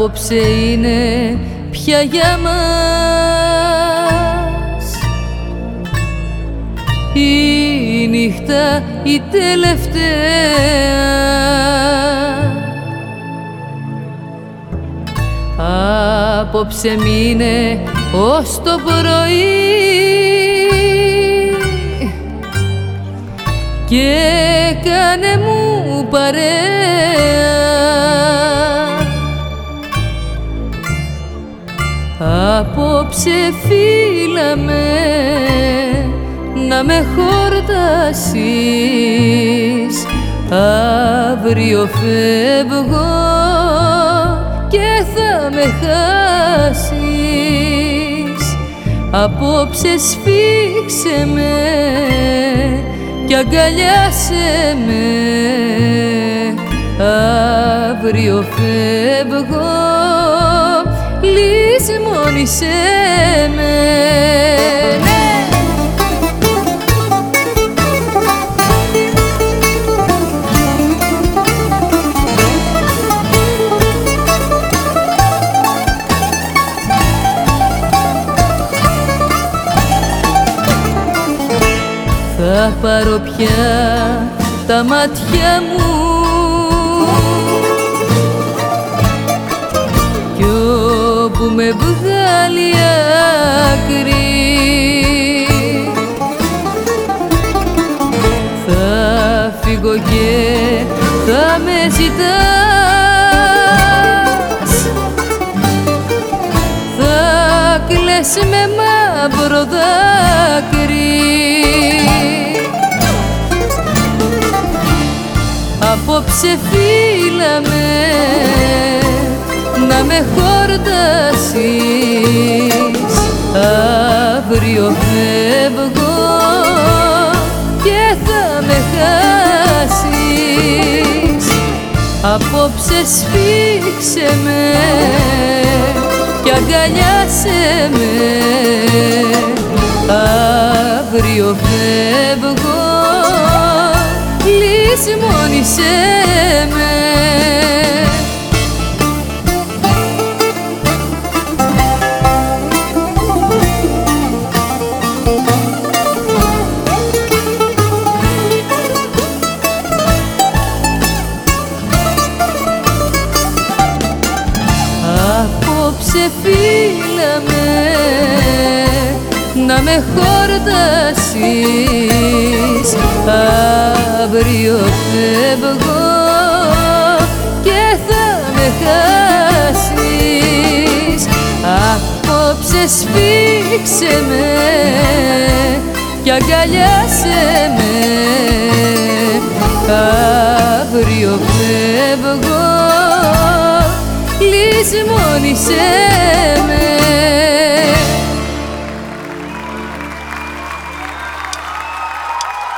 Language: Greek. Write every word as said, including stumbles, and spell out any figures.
Απόψε είναι πια για μας η νύχτα η τελευταία. Απόψε μείνε ως το πρωί και κάνε μου παρέα. Απόψε φύλαμε να με χορτάσεις, αύριο φεύγω και θα με χάσεις. Απόψε σφίξε με κι αγκαλιάσαι με, αύριο φεύγω, λησμόνησέ με. Θα πάρω πια τα μάτια μου κι όπου με βγάλει άκρη θα φύγω και θα με ζητάς, θα κλαις με μαύρο δάκρυ. Απόψε φύλαμε να με χορτάσεις, αύριο φεύγω και θα με χάσεις. Απόψε σφίξε με κι αγκαλιάσαι με, αύριο φεύγω, λησμόνησέ με. Απόψε φύλαμε να με χορτάσεις, αύριο φεύγω και θα με χάσεις. Απόψε σφίξε με κι αγκαλιάσαι με, αύριο φεύγω, λησμόνησέ με.